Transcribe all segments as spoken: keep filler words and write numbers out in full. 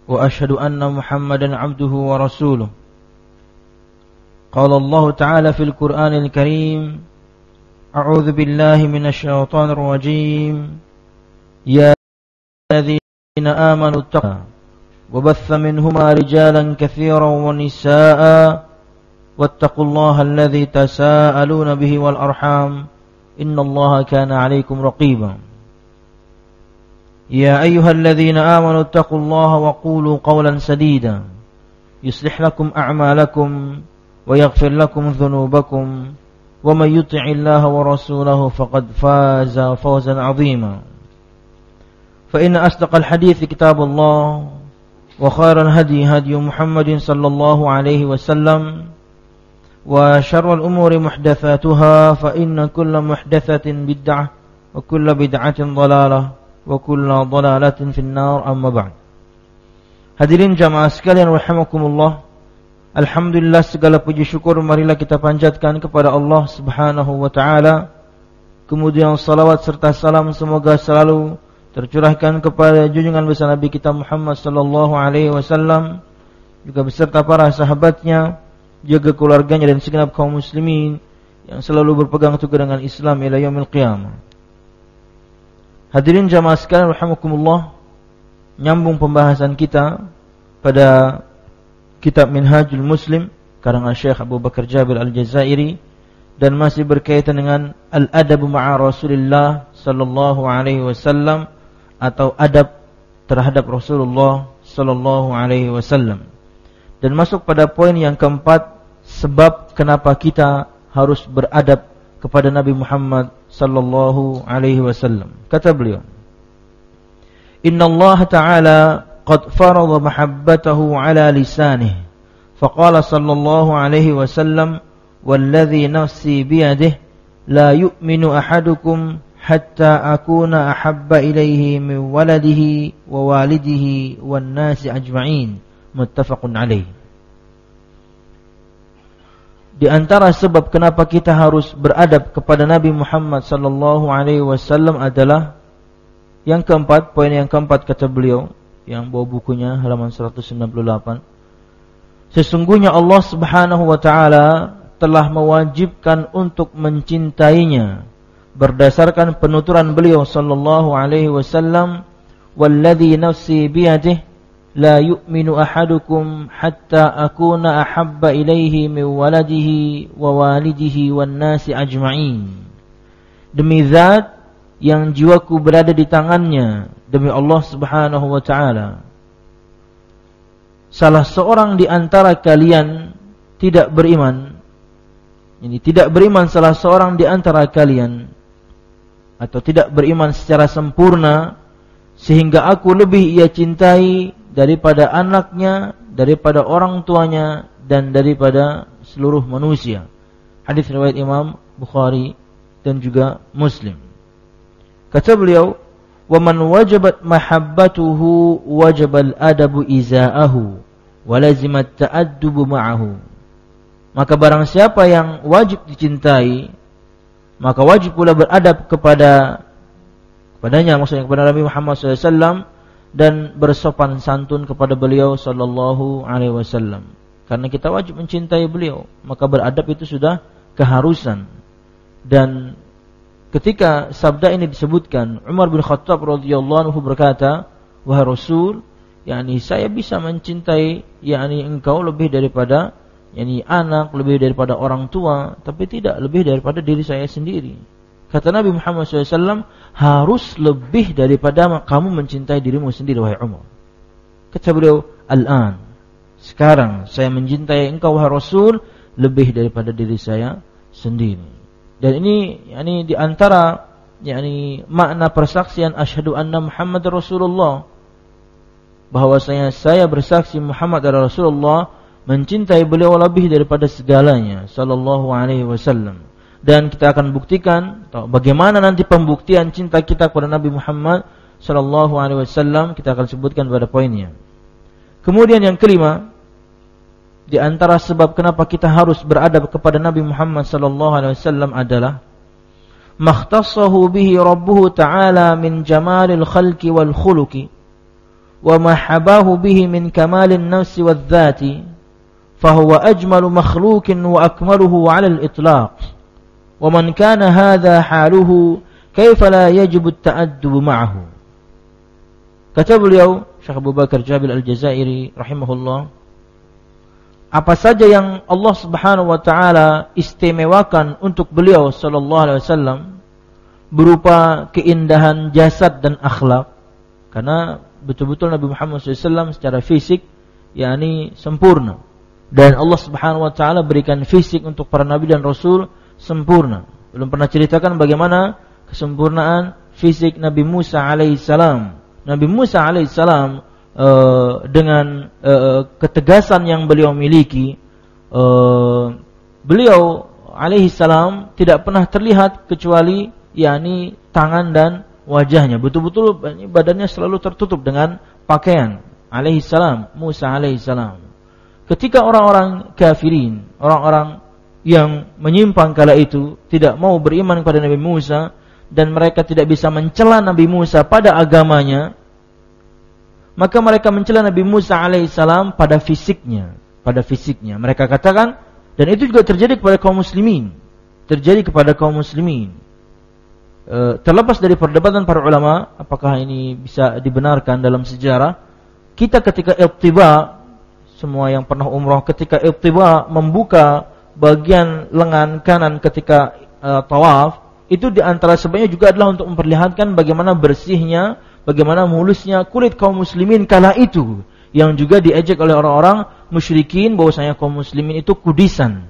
وأشهد أن محمدا عبده ورسوله. قال الله تعالى في القرآن الكريم: أعوذ بالله من الشيطان الرجيم يا الذين آمنوا اتقوا وبث منهما رجالا كثيرا ونساء واتقوا الله الذي تساءلون به والأرحام إن الله كان عليكم رقيبا. يا أيها الذين آمنوا اتقوا الله وقولوا قولا سديدا يصلح لكم أعمالكم ويغفر لكم ذنوبكم ومن يطع الله ورسوله فقد فاز فوزا عظيما. فإن أصدق الحديث كتاب الله وخير الهدي هدي محمد صلى الله عليه وسلم وشر الأمور محدثاتها فإن كل محدثة بدعة وكل بدعة ضلالة وكل ضلالة في النار أما بعد. Hadirin jamaah sekalian rahimakumullah, alhamdulillah segala puji syukur marilah kita panjatkan kepada Allah Subhanahu wa taala. Kemudian salawat serta salam semoga selalu tercurahkan kepada junjungan besar Nabi kita Muhammad sallallahu alaihi wasallam, juga beserta para sahabatnya, jaga keluarganya dan segenap kaum muslimin yang selalu berpegang teguh dengan Islam ila yaumil qiyamah. Hadirin jamaah sekalian rahimakumullah, nyambung pembahasan kita pada kitab Minhajul Muslim karangan Syekh Abu Bakar Jabir Al-Jazairi dan masih berkaitan dengan al-adab ma'a Rasulillah sallallahu alaihi wasallam atau adab terhadap Rasulullah sallallahu alaihi wasallam. Dan masuk pada poin yang keempat, sebab kenapa kita harus beradab kepada Nabi Muhammad sallallahu alaihi wasallam. Kata beliau, Inna Allah Ta'ala qad farada mahabbatahu ala lisanih faqala sallallahu alaihi wasallam walladhi nafsi biyadih la yu'minu ahadukum hatta akuna ahabba ilaihi min waladihi wa walidihi wan nasi ajma'in. Muttafaqun alaih. Di antara sebab kenapa kita harus beradab kepada Nabi Muhammad sallallahu alaihi wasallam adalah yang keempat, poin yang keempat kata beliau yang bawa bukunya halaman seratus sembilan puluh delapan. Sesungguhnya Allah Subhanahu wa taala telah mewajibkan untuk mencintainya berdasarkan penuturan beliau sallallahu alaihi wasallam, walladzi nafsi biyadihi la yu'minu ahadukum hatta akuna ahabba ilaihi min waladihi wa walidihi wan nasi ajma'in. Demi zat yang jiwaku berada di tangannya, demi Allah Subhanahu wa taala, salah seorang di antara kalian tidak beriman, ini tidak beriman salah seorang di antara kalian atau tidak beriman secara sempurna sehingga aku lebih ia cintai daripada anaknya, daripada orang tuanya, dan daripada seluruh manusia. Hadis riwayat Imam Bukhari dan juga Muslim. Kata beliau, "Wa man wajabat mahabbatuhu wajabal adabu izaahu wa lazimat ta'addubu ma'ahu." Maka barang siapa yang wajib dicintai, maka wajib pula beradab kepada kepadanya, maksudnya kepada Nabi Muhammad sallallahu alaihi wasallam, dan bersopan santun kepada beliau sallallahu alaihi wasallam. Karena kita wajib mencintai beliau, maka beradab itu sudah keharusan. Dan ketika sabda ini disebutkan, Umar bin Khattab radhiyallahu anhu berkata, "Wahai Rasul, yakni saya bisa mencintai yakni engkau lebih daripada yakni anak, lebih daripada orang tua, tapi tidak lebih daripada diri saya sendiri." Kata Nabi Muhammad sallallahu alaihi wasallam, harus lebih daripada kamu mencintai dirimu sendiri, wahai Umar. Kata beliau, al-an, sekarang saya mencintai engkau, wahai Rasul, lebih daripada diri saya sendiri. Dan ini yakni di antara yakni makna persaksian asyhadu anna Muhammad Rasulullah, bahwasanya saya bersaksi Muhammad adalah Rasulullah, mencintai beliau lebih daripada segalanya sallallahu alaihi wasallam. Dan kita akan buktikan bagaimana nanti pembuktian cinta kita kepada Nabi Muhammad sallallahu alaihi wasallam, kita akan sebutkan pada poinnya. Kemudian yang kelima, di antara sebab kenapa kita harus beradab kepada Nabi Muhammad sallallahu alaihi wasallam adalah makhtassahu bihi rabbuhu ta'ala min jamalil khalqi wal khuluqi wa ma habahu bihi min kamalin nafsi wadh-dhati fahuwa ajmalu makhluqin wa akmaluhu 'ala al-itlaq wa man kana hadha haluhu kaifa la yajibu at-ta'addub ma'ahu. Kata beliau Syekh Abu Bakar Jabil Al-Jazairi rahimahullah, apa saja yang Allah Subhanahu wa taala istimewakan untuk beliau sallallahu alaihi wasallam berupa keindahan jasad dan akhlak, karena betul-betul Nabi Muhammad shallallahu alaihi wasallam secara fisik yakni sempurna, dan Allah Subhanahu wa taala berikan fisik untuk para nabi dan rasul sempurna. Belum pernah ceritakan bagaimana kesempurnaan fisik Nabi Musa alaihissalam. Nabi Musa alaihissalam uh, dengan uh, ketegasan yang beliau miliki, uh, beliau alaihissalam tidak pernah terlihat kecuali yakni tangan dan wajahnya. Betul-betul badannya selalu tertutup dengan pakaian. Alaihissalam, Musa alaihissalam. Ketika orang-orang kafirin, orang-orang yang menyimpang kala itu tidak mau beriman kepada Nabi Musa, dan mereka tidak bisa mencela Nabi Musa pada agamanya, maka mereka mencela Nabi Musa alaihissalam pada fisiknya, pada fisiknya. Mereka katakan, dan itu juga terjadi kepada kaum muslimin, terjadi kepada kaum muslimin. E, terlepas dari perdebatan para ulama, apakah ini bisa dibenarkan dalam sejarah, kita ketika ittiba, semua yang pernah umrah, ketika ittiba membuka bagian lengan kanan ketika e, tawaf, itu diantara sebabnya juga adalah untuk memperlihatkan bagaimana bersihnya, bagaimana mulusnya kulit kaum muslimin kala itu, yang juga diejek oleh orang-orang musyrikin bahwasanya kaum muslimin itu kudisan.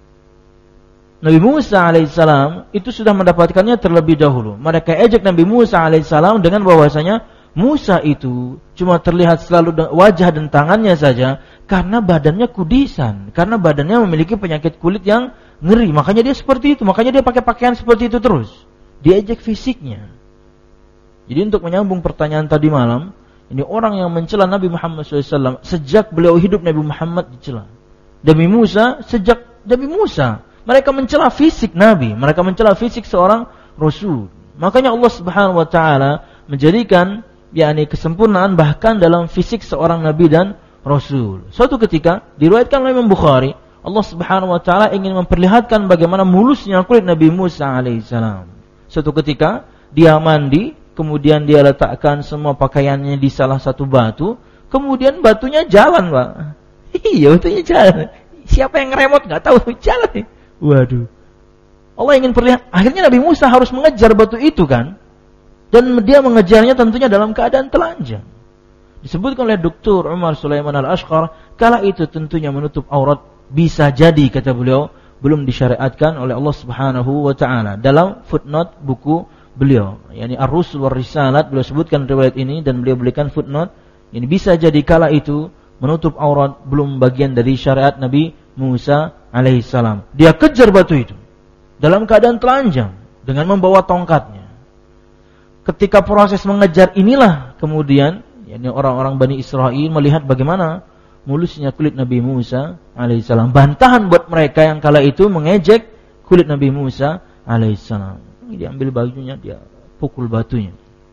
Nabi Musa alaihissalam itu sudah mendapatkannya terlebih dahulu. Mereka ejek Nabi Musa alaihissalam dengan bahwasanya Musa itu cuma terlihat selalu wajah dan tangannya saja karena badannya kudisan, karena badannya memiliki penyakit kulit yang ngeri, makanya dia seperti itu, makanya dia pakai pakaian seperti itu terus. Diejek fisiknya. Jadi untuk menyambung pertanyaan tadi malam, ini orang yang mencela Nabi Muhammad shallallahu alaihi wasallam sejak beliau hidup, Nabi Muhammad dicela. Nabi Musa sejak Nabi Musa, mereka mencela fisik Nabi, mereka mencela fisik seorang Rasul. Makanya Allah Subhanahu wa taala menjadikan yakni kesempurnaan bahkan dalam fisik seorang Nabi dan Rasul. Suatu ketika diriwayatkan oleh Imam Bukhari, Allah Subhanahu wa taala ingin memperlihatkan bagaimana mulusnya kulit Nabi Musa alaihissalam. Suatu ketika dia mandi, kemudian dia letakkan semua pakaiannya di salah satu batu, kemudian batunya jalan, Pak. Iya, batunya jalan. Siapa yang ngeremot enggak tahu, jalan. Waduh. Allah ingin perlihat, akhirnya Nabi Musa harus mengejar batu itu kan. Dan dia mengejarnya tentunya dalam keadaan telanjang. Disebutkan oleh Doktor Umar Sulaiman Al-Ashqar, kala itu tentunya menutup aurat bisa jadi, kata beliau, belum disyariatkan oleh Allah Subhanahu wa taala. Dalam footnote buku beliau, yakni Ar-Rusul war Risalat, beliau sebutkan riwayat ini dan beliau berikan footnote. Ini bisa jadi kala itu menutup aurat belum bagian dari syariat Nabi Musa alaihissalam. Dia kejar batu itu dalam keadaan telanjang dengan membawa tongkatnya. Ketika proses mengejar inilah kemudian yakni orang-orang Bani Israel melihat bagaimana mulusnya kulit Nabi Musa alaihissalam. Bantahan buat mereka yang kala itu mengejek kulit Nabi Musa alaihissalam. Dia ambil bajunya, dia pukul batunya.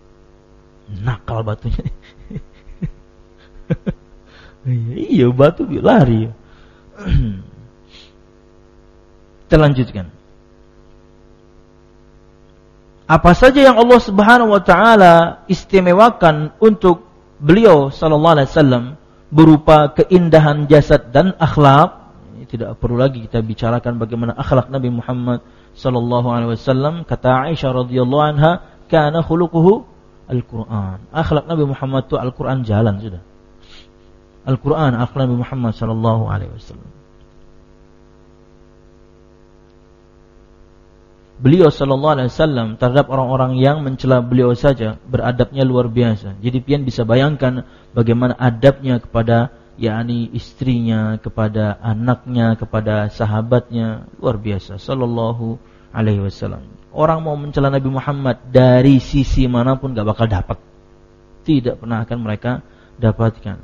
Nakal batunya. Iya, batu lari. Kita lanjutkan. Apa saja yang Allah Subhanahu wa taala istimewakan untuk beliau sallallahu alaihi wasallam berupa keindahan jasad dan akhlak, ini tidak perlu lagi kita bicarakan bagaimana akhlak Nabi Muhammad sallallahu alaihi wasallam. Kata Aisyah radhiyallahu anha, kana khuluquhu Al-Qur'an. Akhlak Nabi Muhammad itu Al-Qur'an jalan sudah. Al-Qur'an akhlak Nabi Muhammad sallallahu alaihi wasallam. Beliau sallallahu alaihi wasallam terhadap orang-orang yang mencela beliau saja beradabnya luar biasa. Jadi pian bisa bayangkan bagaimana adabnya kepada yakni istrinya, kepada anaknya, kepada sahabatnya, luar biasa sallallahu alaihi wasallam. Orang mau mencela Nabi Muhammad dari sisi manapun enggak bakal dapat. Tidak pernah akan mereka dapatkan.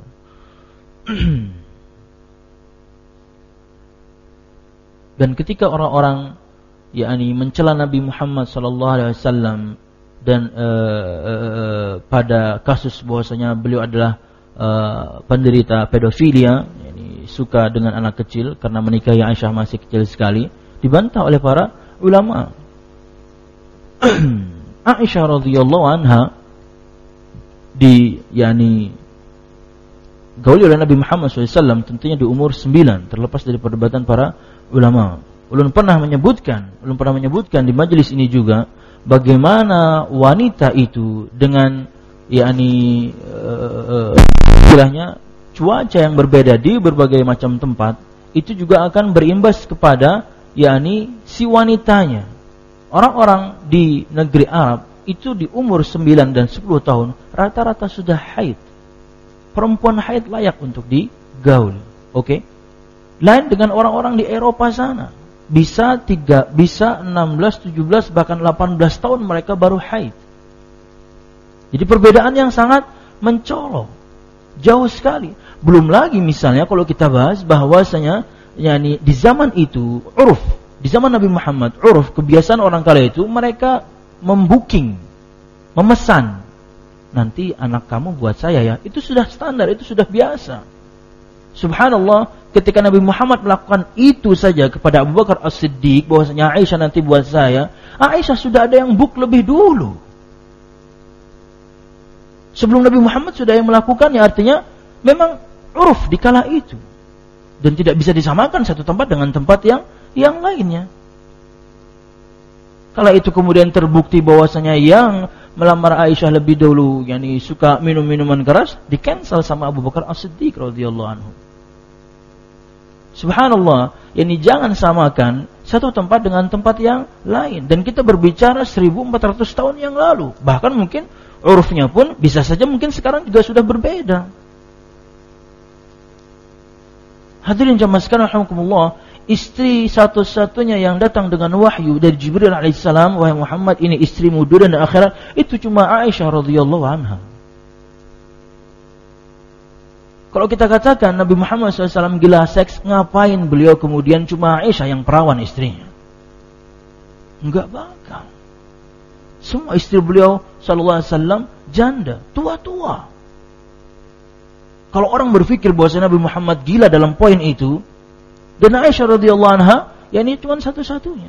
Dan ketika orang-orang yakni mencela Nabi Muhammad sallallahu alaihi wasallam dan uh, uh, pada kasus bahwasanya beliau adalah uh, penderita pedofilia, yani suka dengan anak kecil karena menikahi Aisyah masih kecil sekali, dibantah oleh para ulama. Aisyah radhiyallahu anha di yani gauli oleh Nabi Muhammad shallallahu alaihi wasallam tentunya di umur sembilan, terlepas dari perdebatan para ulama. Ulun pernah menyebutkan, ulun pernah menyebutkan di majelis ini juga bagaimana wanita itu dengan yakni uh, istilahnya cuaca yang berbeda di berbagai macam tempat itu juga akan berimbas kepada yakni si wanitanya. Orang-orang di negeri Arab itu di umur sembilan dan sepuluh tahun rata-rata sudah haid. Perempuan haid layak untuk digaul. Oke. Okay? Lain dengan orang-orang di Eropa sana. Bisa tiga, bisa enam belas, tujuh belas, bahkan delapan belas tahun mereka baru haid. Jadi perbedaan yang sangat mencolok. Jauh sekali. Belum lagi misalnya kalau kita bahas bahwasanya yakni di zaman itu uruf, di zaman Nabi Muhammad, uruf kebiasaan orang kala itu mereka membooking, memesan, nanti anak kamu buat saya ya. Itu sudah standar, itu sudah biasa. Subhanallah, ketika Nabi Muhammad melakukan itu saja kepada Abu Bakar As-Siddiq, bahwasanya Aisyah nanti buat saya, Aisyah sudah ada yang book lebih dulu. Sebelum Nabi Muhammad sudah yang melakukannya, artinya memang uruf di kala itu. Dan tidak bisa disamakan satu tempat dengan tempat yang yang lainnya. Kala itu kemudian terbukti bahwasanya yang melamar Aisyah lebih dulu, yakni suka minum minuman keras, di-cancel sama Abu Bakar As-Siddiq radhiyallahu anhu. Subhanallah, yakni jangan samakan satu tempat dengan tempat yang lain. Dan kita berbicara seribu empat ratus tahun yang lalu. Bahkan mungkin urufnya pun bisa saja mungkin sekarang juga sudah berbeda. Hadirin jamaah sekalian rahimakumullah, istri satu-satunya yang datang dengan wahyu dari Jibril alaihissalam, wahai Muhammad, ini istrimu dunia dan akhirat, itu cuma Aisyah radhiyallahu anha. Kalau kita katakan Nabi Muhammad shallallahu alaihi wasallam gila seks, ngapain beliau kemudian cuma Aisyah yang perawan istrinya? Enggak bakal. Semua istri beliau sallallahu alaihi wasallam janda, tua-tua. Kalau orang berpikir bahwa Nabi Muhammad gila dalam poin itu, dan Aisyah radhiyallahu anha, ya ini cuma satu-satunya.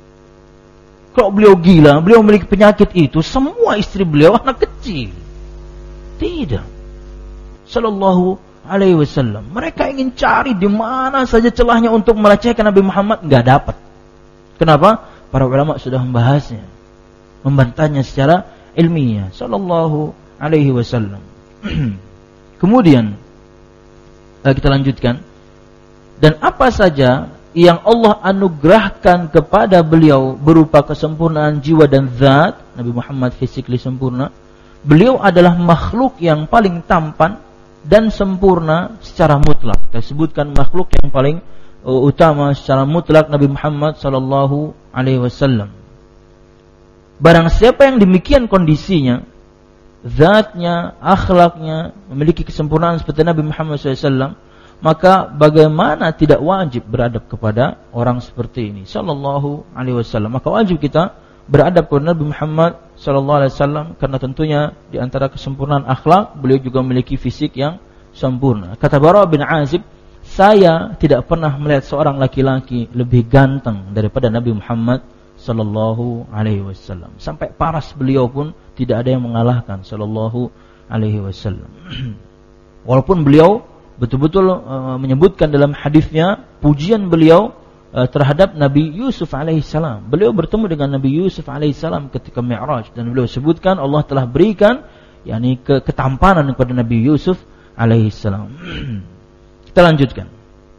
Kalau beliau gila, beliau memiliki penyakit itu, semua istri beliau anak kecil. Tidak. Sallallahu alaihi wasallam. Mereka ingin cari di mana saja celahnya untuk melecehkan Nabi Muhammad, enggak dapat. Kenapa? Para ulama sudah membahasnya, membantahnya secara ilmiah. Sallallahu alaihi wasallam. Kemudian kita lanjutkan. Dan apa saja yang Allah anugerahkan kepada beliau berupa kesempurnaan jiwa dan zat, Nabi Muhammad physically sempurna, beliau adalah makhluk yang paling tampan dan sempurna secara mutlak. Kita sebutkan makhluk yang paling uh, utama secara mutlak Nabi Muhammad sallallahu alaihi wasallam. Barang siapa yang demikian kondisinya, zatnya, akhlaknya memiliki kesempurnaan seperti Nabi Muhammad sallallahu alaihi wasallam, maka bagaimana tidak wajib beradab kepada orang seperti ini sallallahu alaihi wasallam. Maka wajib kita beradab kepada Nabi Muhammad sallallahu alaihi wasallam, karena tentunya di antara kesempurnaan akhlak, beliau juga memiliki fisik yang sempurna. Kata Bara bin Azib, saya tidak pernah melihat seorang laki-laki lebih ganteng daripada Nabi Muhammad sallallahu alaihi wasallam. Sampai paras beliau pun tidak ada yang mengalahkan sallallahu alaihi wasallam. Walaupun beliau betul-betul uh, menyebutkan dalam hadisnya pujian beliau uh, terhadap Nabi Yusuf alaihissalam. Beliau bertemu dengan Nabi Yusuf alaihissalam ketika Mi'raj, dan beliau sebutkan Allah telah berikan yakni ke- ketampanan kepada Nabi Yusuf alaihissalam. Kita lanjutkan.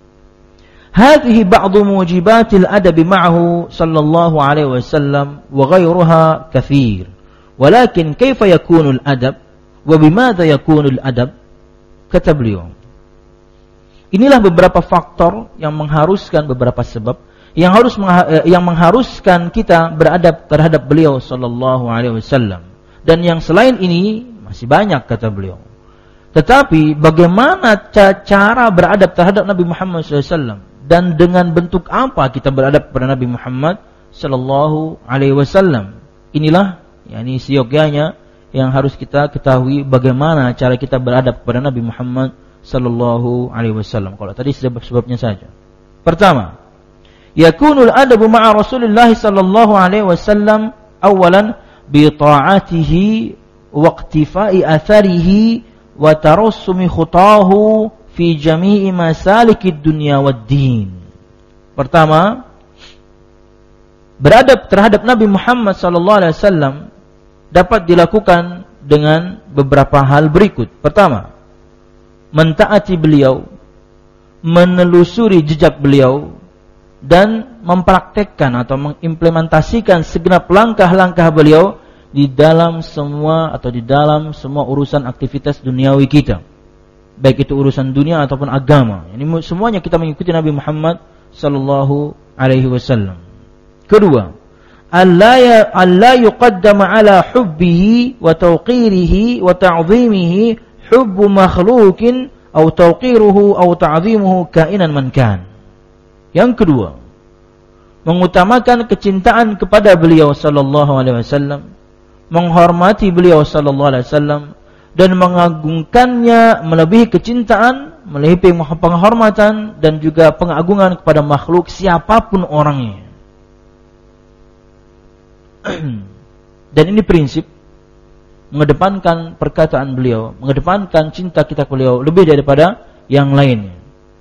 Hadhihi ba'du mujibatil adabi ma'ahu sallallahu alaihi wasallam wa ghayruha katsir. Walakin kaifa yakunu al-adab wa bimadza yakunu al-adab? Kata beliau, inilah beberapa faktor yang mengharuskan, beberapa sebab yang harus yang mengharuskan kita beradab terhadap beliau sallallahu alaihi wasallam. Dan yang selain ini masih banyak, kata beliau. Tetapi bagaimana cara beradab terhadap Nabi Muhammad sallallahu alaihi wasallam, dan dengan bentuk apa kita beradab kepada Nabi Muhammad sallallahu alaihi wasallam? Inilah yakni seyogyanya yang harus kita ketahui bagaimana cara kita beradab kepada Nabi Muhammad sallallahu alaihi wasallam. Kalau tadi sebab-sebabnya saja. Pertama, yakunul adabu ma'a Rasulillah sallallahu alaihi wasallam awalan bi ta'atihi wa iqtifa'i atharihi wa tarassumi khutahu fi jami'i masalikid dunya wad-din. Pertama, beradab terhadap Nabi Muhammad sallallahu alaihi wasallam dapat dilakukan dengan beberapa hal berikut. Pertama, mentaati beliau, menelusuri jejak beliau, dan mempraktekkan atau mengimplementasikan segenap langkah-langkah beliau di dalam semua atau di dalam semua urusan aktivitas duniawi kita, baik itu urusan dunia ataupun agama. Ini semuanya kita mengikuti Nabi Muhammad sallallahu alaihi wasallam. Kedua, alla alla yuqaddama ala hubbihi wa tawqirihi wa ta'zimihi hubbu makhluqin aw tawqiruhu aw ta'zimuhu kainan man kan. Yang kedua, mengutamakan kecintaan kepada beliau sallallahu alaihi wasallam, menghormati beliau sallallahu alaihi wasallam, dan mengagungkannya melebihi kecintaan, melebihi penghormatan dan juga pengagungan kepada makhluk siapapun orangnya. Dan ini prinsip, mengedepankan perkataan beliau, mengedepankan cinta kita ke beliau lebih daripada yang lainnya.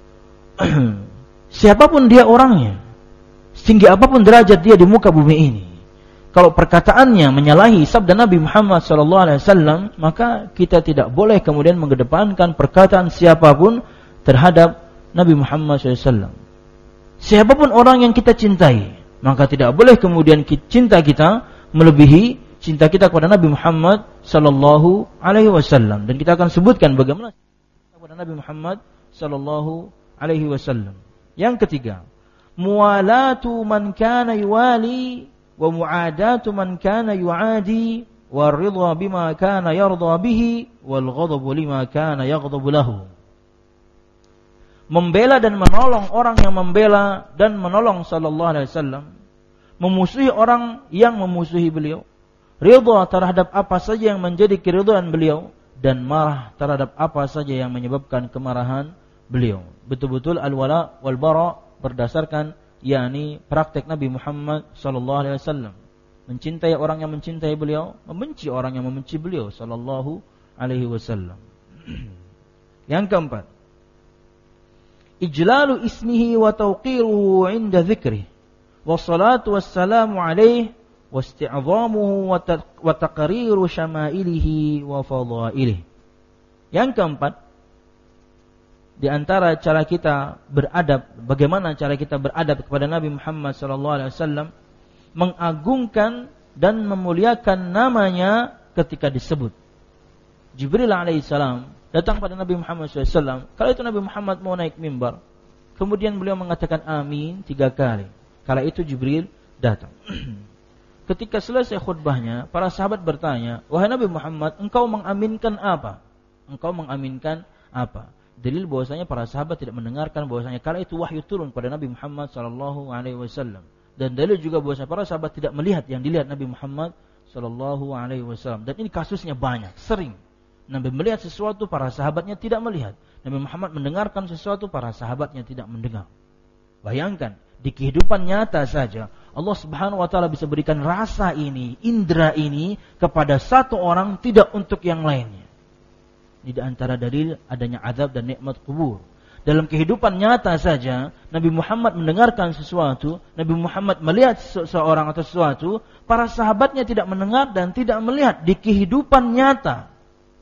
Siapapun dia orangnya, setinggi apapun derajat dia di muka bumi ini, kalau perkataannya menyalahi sabda Nabi Muhammad sallallahu alaihi wasallam, maka kita tidak boleh kemudian mengedepankan perkataan siapapun terhadap Nabi Muhammad sallallahu alaihi wasallam. Siapapun orang yang kita cintai, maka tidak boleh kemudian cinta kita melebihi cinta kita kepada Nabi Muhammad sallallahu alaihi wasallam. Dan kita akan sebutkan bagaimana cinta kepada Nabi Muhammad sallallahu alaihi wasallam. Yang ketiga, muwalatu man kana yuwali wa mu'adatu man kana yu'adi wa ridha bima kana yarda bihi wal ghadabu lima kana yaghdabu lahu. Membela dan menolong orang yang membela dan menolong sallallahu alaihi wasallam, memusuhi orang yang memusuhi beliau, ridha terhadap apa saja yang menjadi keridhaan beliau, dan marah terhadap apa saja yang menyebabkan kemarahan beliau. Betul-betul al-wala wal bara berdasarkan yakni praktek Nabi Muhammad sallallahu alaihi wasallam. Mencintai orang yang mencintai beliau, membenci orang yang membenci beliau sallallahu alaihi wasallam. Yang keempat, ijlalu ismihi wa tawqiruhu 'inda dzikrihi wa salatu wassalamu alaihi wa isti'zamuhu wa taqriru syama'ilihi wa fadailihi. Yang keempat, di antara cara kita beradab, bagaimana cara kita beradab kepada Nabi Muhammad sallallahu alaihi wasallam, mengagungkan dan memuliakan namanya ketika disebut. Jibril alaihissalam datang pada Nabi Muhammad sallallahu alaihi wasallam. Kala itu Nabi Muhammad mau naik mimbar, kemudian beliau mengatakan amin tiga kali. Kala itu Jibril datang. Ketika selesai khutbahnya, para sahabat bertanya, wahai Nabi Muhammad, engkau mengaminkan apa? Engkau mengaminkan apa? Dalil bahwasanya para sahabat tidak mendengarkan bahwasanya kala itu wahyu turun pada Nabi Muhammad sallallahu alaihi wasallam. Dan dalil juga bahwasanya para sahabat tidak melihat yang dilihat Nabi Muhammad sallallahu alaihi wasallam. Dan ini kasusnya banyak, sering. Nabi melihat sesuatu, para sahabatnya tidak melihat. Nabi Muhammad mendengarkan sesuatu, para sahabatnya tidak mendengar. Bayangkan, di kehidupan nyata saja Allah Subhanahu wa taala bisa berikan rasa ini, indera ini kepada satu orang, tidak untuk yang lainnya. Ini di antara dalil adanya azab dan nikmat kubur. Dalam kehidupan nyata saja, Nabi Muhammad mendengarkan sesuatu, Nabi Muhammad melihat seseorang atau sesuatu, para sahabatnya tidak mendengar dan tidak melihat di kehidupan nyata.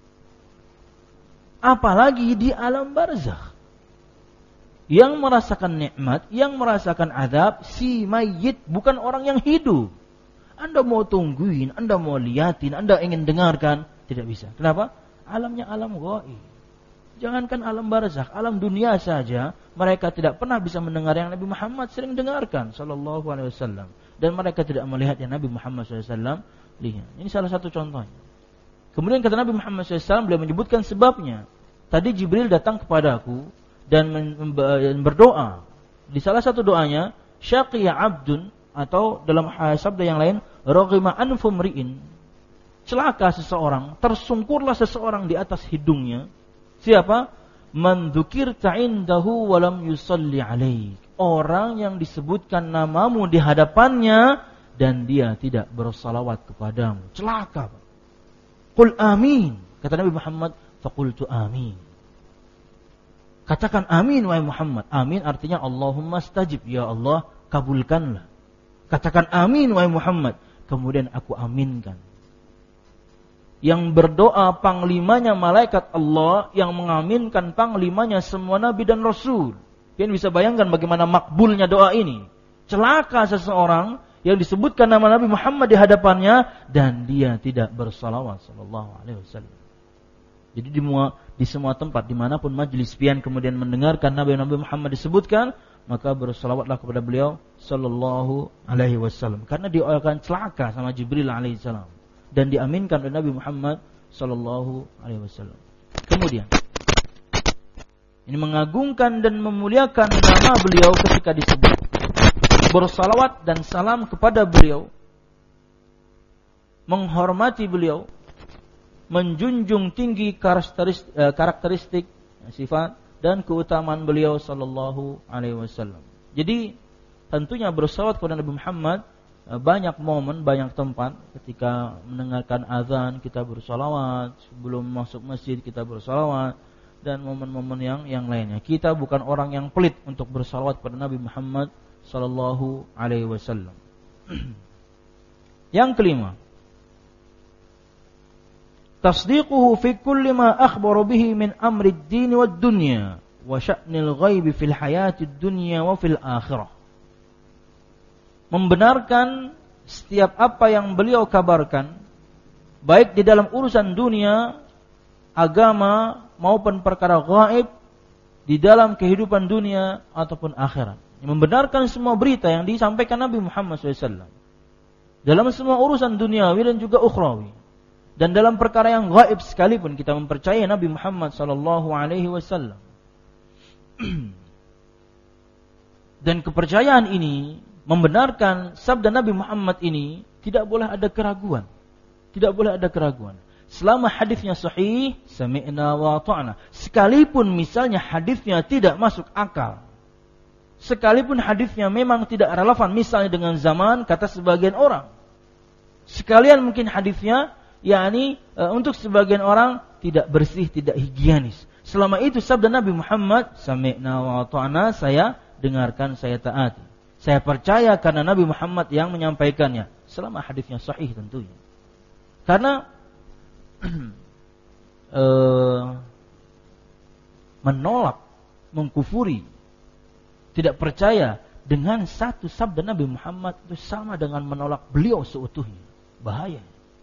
Apalagi di alam barzakh. Yang merasakan nikmat, yang merasakan azab, si mayit, bukan orang yang hidup. Anda mau tungguin, Anda mau liatin, Anda ingin dengarkan, tidak bisa. Kenapa? Alamnya alam ghaib. Jangankan alam barzakh, alam dunia saja mereka tidak pernah bisa mendengar yang Nabi Muhammad sering dengarkan sallallahu alaihi wasallam, dan mereka tidak melihat yang Nabi Muhammad sallallahu alaihi wasallam lihat. Ini salah satu contohnya. Kemudian kata Nabi Muhammad sallallahu alaihi wasallam, beliau menyebutkan sebabnya. Tadi Jibril datang kepadaku dan berdoa. Di salah satu doanya, syaqiya abdun, atau dalam sabda yang lain, raghima anfu mri'in. celaka seseorang, tersungkurlah seseorang di atas hidungnya. Siapa? Man dzukirta indahu wa lam yusalli alaik. Orang yang disebutkan namamu di hadapannya dan dia tidak bersalawat kepadamu. Celaka. Qul amin. Kata Nabi Muhammad, faqultu amin. Katakan amin wahai Muhammad. Amin artinya Allahumma stajib, ya Allah, kabulkanlah. Katakan amin wahai Muhammad. Kemudian aku aminkan. Yang berdoa panglimanya malaikat Allah, yang mengaminkan panglimanya semua nabi dan rasul. Kalian bisa bayangkan bagaimana makbulnya doa ini. Celaka seseorang yang disebutkan nama Nabi Muhammad di hadapannya dan dia tidak bersalawat sallallahu alaihi wasallam. Jadi di semua, di semua tempat dimanapun majlis pian kemudian mendengarkan Nabi Nabi Muhammad disebutkan, maka bersalawatlah kepada beliau sallallahu alaihi wasallam, karena dia akan celaka sama Jibril alaihi salam dan diaminkan oleh Nabi Muhammad sallallahu alaihi wasallam. Kemudian ini mengagungkan dan memuliakan nama beliau ketika disebut. Bersalawat dan salam kepada beliau, menghormati beliau, menjunjung tinggi karakteristik, karakteristik sifat dan keutamaan beliau sallallahu alaihi wasallam. Jadi tentunya bersalawat kepada Nabi Muhammad, banyak momen, banyak tempat. Ketika mendengarkan azan kita bersalawat, sebelum masuk masjid kita bersalawat, dan momen-momen yang yang lainnya. Kita bukan orang yang pelit untuk bersalawat kepada Nabi Muhammad sallallahu alaihi wasallam. Yang kelima, tasdiquhu fi kulli ma akhbara bihi min amri ad-din wad-dunya wa sya'nil ghaib fil hayati ad-dunya wa fil akhirah. Membenarkan setiap apa yang beliau kabarkan, baik di dalam urusan dunia, agama maupun perkara gaib di dalam kehidupan dunia ataupun akhirat. Membenarkan semua berita yang disampaikan Nabi Muhammad shallallahu alaihi wasallam dalam semua urusan duniawi dan juga ukhrawi. Dan dalam perkara yang gaib sekalipun kita mempercayai Nabi Muhammad sallallahu alaihi wasallam. Dan kepercayaan ini membenarkan sabda Nabi Muhammad ini tidak boleh ada keraguan. Tidak boleh ada keraguan. Selama hadisnya sahih, sami'na wa ta'na. Sekalipun misalnya hadisnya tidak masuk akal. Sekalipun hadisnya memang tidak relevan misalnya dengan zaman kata sebagian orang. Sekalian mungkin hadisnya yakni e, untuk sebagian orang tidak bersih, tidak higienis. Selama itu sabda Nabi Muhammad, sami'na wa ta'na, saya dengarkan, saya taati. Saya percaya karena Nabi Muhammad yang menyampaikannya. Selama hadisnya sahih tentunya. Karena e, menolak, mengkufuri, tidak percaya dengan satu sabda Nabi Muhammad itu sama dengan menolak beliau seutuhnya. Bahaya.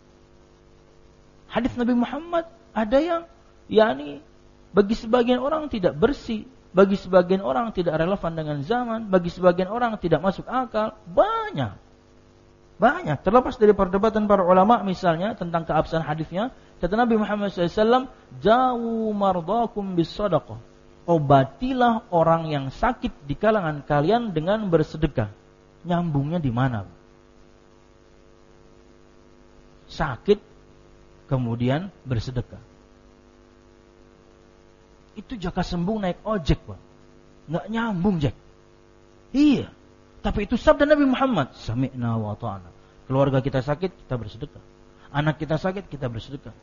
Hadis Nabi Muhammad ada yang yakni bagi sebagian orang tidak bersih, bagi sebagian orang tidak relevan dengan zaman, bagi sebagian orang tidak masuk akal. Banyak. Banyak. Terlepas dari perdebatan para ulama misalnya tentang keabsahan hadisnya, kata Nabi Muhammad shallallahu alaihi wasallam, "Jawu mardakum bis shadaqah." Obatilah orang yang sakit di kalangan kalian dengan bersedekah. Nyambungnya di mana? Sakit kemudian bersedekah. Itu jaka sembuh naik ojek, Pak. Enggak nyambung, Jack. Iya. Tapi itu sabda Nabi Muhammad, sami'na wa ta'na. Keluarga kita sakit, kita bersedekah. Anak kita sakit, kita bersedekah.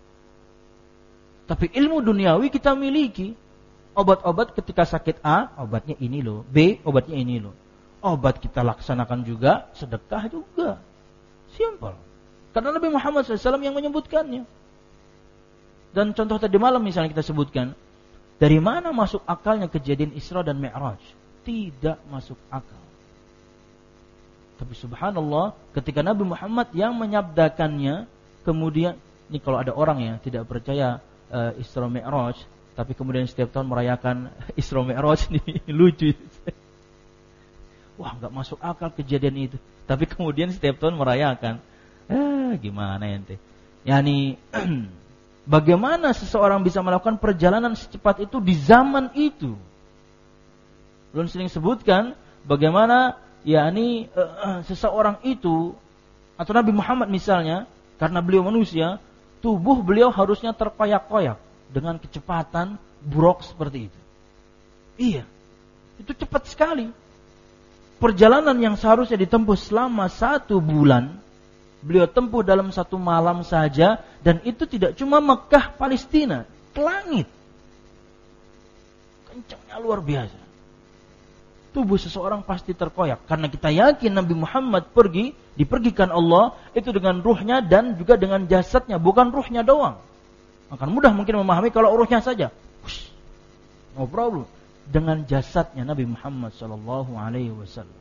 Tapi ilmu duniawi kita miliki. Obat-obat ketika sakit A, obatnya ini loh. B, obatnya ini loh. Obat kita laksanakan juga, sedekah juga. Simple. Karena Nabi Muhammad shallallahu alaihi wasallam yang menyebutkannya. Dan contoh tadi malam misalnya kita sebutkan, dari mana masuk akalnya kejadian Isra dan Mi'raj? Tidak masuk akal. Tapi subhanallah, ketika Nabi Muhammad yang menyabdakannya, kemudian, ini kalau ada orang ya tidak percaya uh, Isra Mi'raj, tapi kemudian setiap tahun merayakan Isra Mi'raj, ini lucu. Wah, enggak masuk akal kejadian itu. Tapi kemudian setiap tahun merayakan. Eh, gimana ente? Yani bagaimana seseorang bisa melakukan perjalanan secepat itu di zaman itu? Belum sering sebutkan bagaimana yakni uh, uh, seseorang itu atau Nabi Muhammad misalnya Karena beliau manusia, tubuh beliau harusnya terkoyak-koyak dengan kecepatan buruk seperti itu. Iya, itu cepat sekali. Perjalanan yang seharusnya ditempuh selama satu bulan, beliau tempuh dalam satu malam saja, dan itu tidak cuma Mekah, Palestina, ke langit. Kencangnya luar biasa. Tubuh seseorang pasti terkoyak, karena kita yakin Nabi Muhammad pergi, dipergikan Allah itu dengan ruhnya dan juga dengan jasadnya, bukan ruhnya doang. Akan mudah mungkin memahami kalau ruhnya saja, Ush, no problem. Dengan jasadnya Nabi Muhammad sallallahu alaihi wasallam.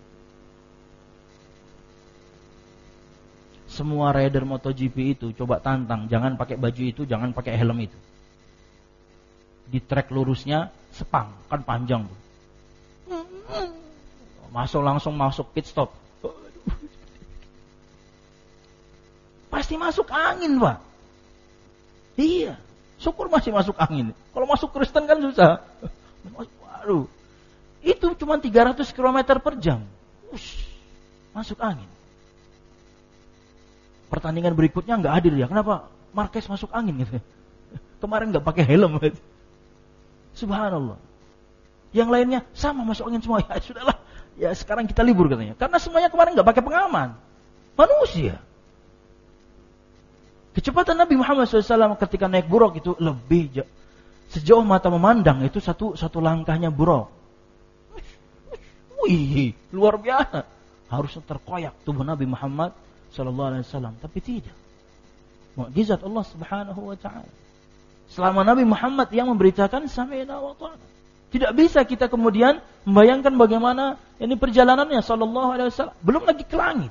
Semua rider MotoGP itu coba tantang, jangan pakai baju itu, jangan pakai helm itu. Di trek lurusnya sepang, kan panjang tuh. Masuk langsung masuk pit stop. Pasti masuk angin, Pak. Iya, syukur masih masuk angin. Kalau masuk Kristen kan susah. Waduh. Itu cuma tiga ratus kilometer per jam. Ush, masuk angin. Pertandingan berikutnya enggak hadir ya. Kenapa? Marquez masuk angin gitu. Kemarin enggak pakai helm. Subhanallah. Yang lainnya sama masuk angin semua. Ya sudahlah. Ya sekarang kita libur katanya. Karena semuanya kemarin enggak pakai pengaman. Manusia. Kecepatan Nabi Muhammad shallallahu alaihi wasallam ketika naik buruk itu lebih sejauh mata memandang, itu satu satu langkahnya buruk. Wih, luar biasa. Harusnya terkoyak tubuh Nabi Muhammad shallallahu alaihi wasallam, tapi tidak. Mukjizat Allah Subhanahu wa taala. Selama Nabi Muhammad yang memberitakan sami'na wa ata'na. Tidak bisa kita kemudian membayangkan bagaimana ini perjalanannya sallallahu alaihi wasallam, belum lagi ke langit.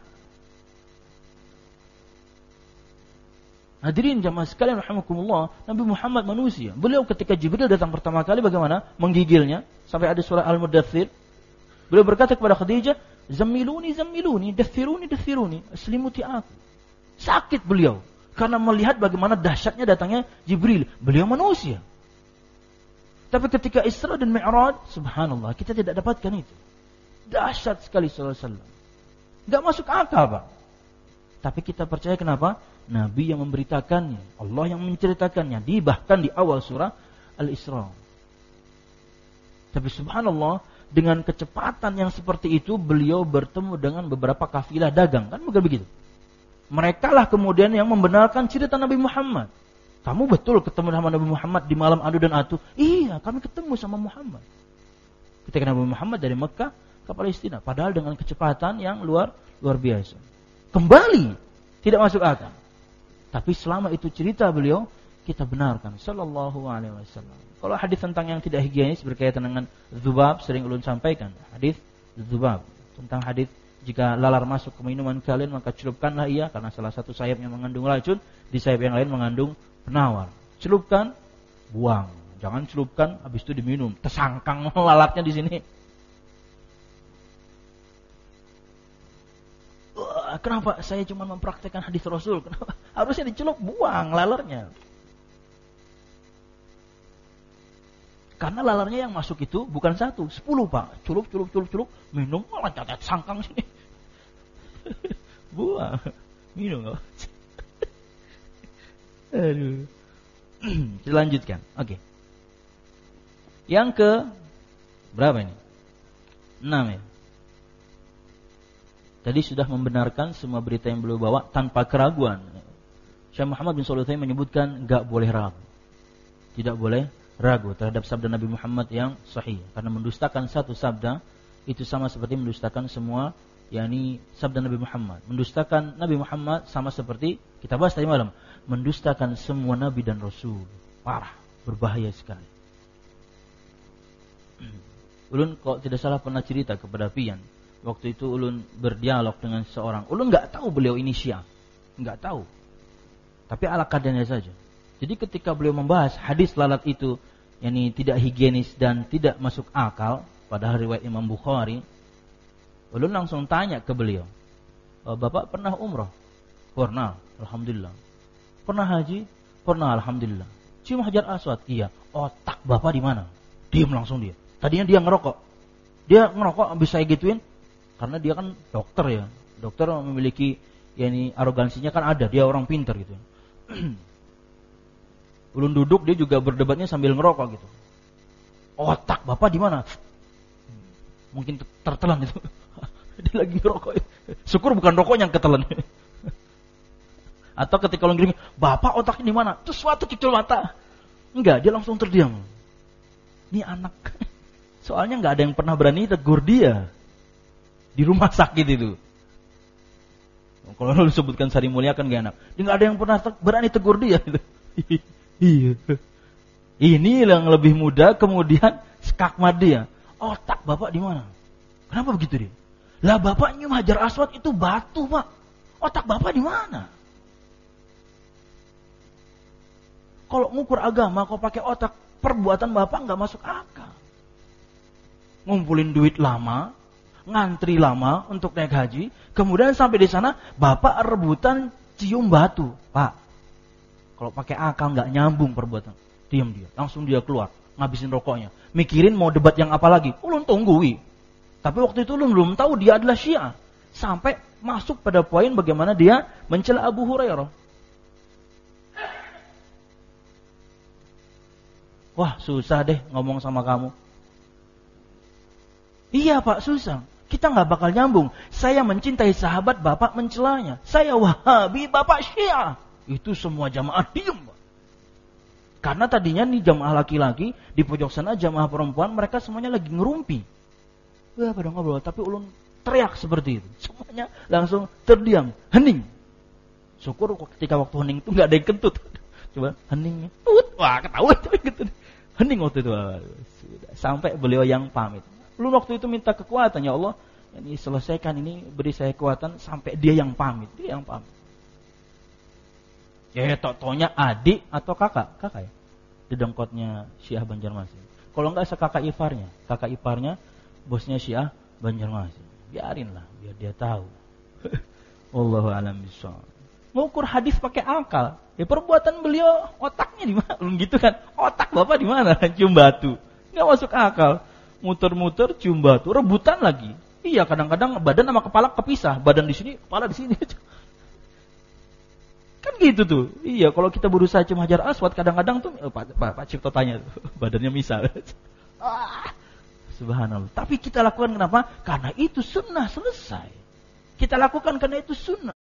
Hadirin jamaah sekalian rahimakumullah, Nabi Muhammad manusia. Beliau ketika Jibril datang pertama kali bagaimana? Menggigilnya sampai ada surah Al-Mudaththir. Beliau berkata kepada Khadijah, "Zammiluni, zammiluni, dathiruni, dathiruni." Selimuti aku. Sakit beliau karena melihat bagaimana dahsyatnya datangnya Jibril. Beliau manusia. Tapi ketika Isra dan Mi'raj, subhanallah, kita tidak dapatkan itu. Dahsyat sekali sallallahu alaihi wasallam. Enggak masuk akal, Pak. Tapi kita percaya kenapa? Nabi yang memberitakannya, Allah yang menceritakannya, di bahkan di awal surah Al-Isra. Tapi subhanallah, dengan kecepatan yang seperti itu beliau bertemu dengan beberapa kafilah dagang, kan bukan begitu? Mereka lah kemudian yang membenarkan cerita Nabi Muhammad. Kamu betul ketemu sama Nabi Muhammad di malam adu dan atu? Iya, kami ketemu sama Muhammad. Ketika Nabi Muhammad dari Mekah ke Palestina, padahal dengan kecepatan yang luar luar biasa. Kembali tidak masuk akal. Tapi selama itu cerita beliau, kita benarkan sallallahu alaihi wasallam. Kalau hadis tentang yang tidak higienis berkaitan dengan dzubab, sering ulun sampaikan hadis dzubab, tentang hadis jika lalar masuk ke minuman kalian maka celupkanlah ia, karena salah satu sayapnya mengandung racun, di sayap yang lain mengandung penawar. Celupkan, buang. Jangan celupkan habis itu diminum. Tersangkang lalatnya di sini. Wah, kenapa saya cuma mempraktekkan hadis Rasul? Kenapa? Harusnya dicelup, buang lalarnya. Karena lalarnya yang masuk itu bukan satu, sepuluh, Pak. Celup, celup, celup, celup, minum, malah cacat sangkang sini. Buang, minum nggak? Aduh. Kita lanjutkan. Oke. Okay. Yang ke berapa ini? enam ya. Tadi sudah membenarkan semua berita yang beliau bawa tanpa keraguan. Syekh Muhammad bin Shalih Al-Utsaimin menyebutkan enggak boleh ragu. Tidak boleh ragu terhadap sabda Nabi Muhammad yang sahih, karena mendustakan satu sabda itu sama seperti mendustakan semua, yakni sabda Nabi Muhammad. Mendustakan Nabi Muhammad sama seperti kita bahas tadi malam, mendustakan semua nabi dan rasul. Parah, berbahaya sekali. Ulun kok tidak salah pernah cerita kepada Pian. Waktu itu ulun berdialog dengan seorang. Ulun enggak tahu beliau ini Syiah. Enggak tahu. Tapi ala kadarnya saja. Jadi ketika beliau membahas hadis lalat itu, yakni tidak higienis dan tidak masuk akal, padahal riwayat Imam Bukhari, ulun langsung tanya ke beliau, "Bapak pernah umrah?" "Pernah, alhamdulillah." "Pernah haji?" "Pernah, alhamdulillah." "Cium Hajar Aswad?" "Iya." "Otak Bapak di mana?" Diam langsung dia. Tadinya dia ngerokok. Dia ngerokok habis saya gituin, karena dia kan dokter ya. Dokter memiliki ya ini arogansinya kan ada, dia orang pintar gitu. Ulun duduk, dia juga berdebatnya sambil ngerokok gitu. Otak bapak di mana? Mungkin tertelan itu. Dia lagi ngerokok. Syukur bukan rokoknya yang ketelan. Atau ketika ulun gini, bapak otaknya di mana? Terus suatu cucul mata. Enggak, dia langsung terdiam. Ini anak. Soalnya enggak ada yang pernah berani tegur dia di rumah sakit itu. Kalau lu sebutkan Sari Mulia kan gak enak. Dia enggak ada yang pernah te- berani tegur dia. Iya. Ini yang lebih muda, kemudian skakmat dia. Otak bapak di mana? Kenapa begitu dia? Lah bapak nyium Hajar Aswad itu batu, Pak. Otak bapak di mana? Kalau ngukur agama, kau pakai otak, perbuatan bapak nggak masuk akal. Ngumpulin duit lama, ngantri lama untuk naik haji, kemudian sampai di sana bapak rebutan cium batu, Pak. Kalau pakai akal nggak nyambung perbuatan, diam dia, langsung dia keluar, ngabisin rokoknya, mikirin mau debat yang apa lagi. Ulun tunggui, tapi waktu itu ulun belum tahu dia adalah Syiah, sampai masuk pada poin bagaimana dia mencela Abu Hurairah. Wah susah deh ngomong sama kamu. Iya Pak, susah. Kita nggak bakal nyambung. Saya mencintai sahabat, bapak mencelanya. Saya Wahabi, bapak Syiah. Itu semua jamaah diam, Pak. Karena tadinya nih jamaah laki-laki, di pojok sana jamaah perempuan, mereka semuanya lagi ngerumpi. Wah pada ngobrol, tapi ulun teriak seperti itu. Semuanya langsung terdiam, hening. Syukur ketika waktu hening itu nggak ada yang kentut. Coba heningnya, wah ketahuan tapi gitu. Hening waktu itu. Sudah. Sampai beliau yang pamit. Ulun waktu itu minta kekuatan, ya Allah, ini selesaikan ini, beri saya kekuatan sampai dia yang pamit, dia yang pamit. Ya, tok-toknya adik atau kakak, kakak ya, dedengkotnya Syiah Banjarmasin. Kalau enggak sekakak iparnya, kakak iparnya bosnya Syiah Banjarmasin. Biarinlah, biar dia tahu. Wallahu a'lam bishawab. Mengukur hadis pakai akal. Ya perbuatan beliau otaknya di mana? Belum gitu kan? Otak bapak di mana? Cium batu. Enggak masuk akal. Muter-muter cium batu, rebutan lagi. Iya, kadang-kadang badan sama kepala kepisah, badan di sini, kepala di sini. Kan gitu tuh. Iya, kalau kita berusaha cium Hajar Aswad kadang-kadang tuh oh, Pak, Pak, Pak Cipto tanya tuh, badannya misal. Ah, subhanallah. Tapi kita lakukan kenapa? Karena itu sunnah, selesai. Kita lakukan karena itu sunnah.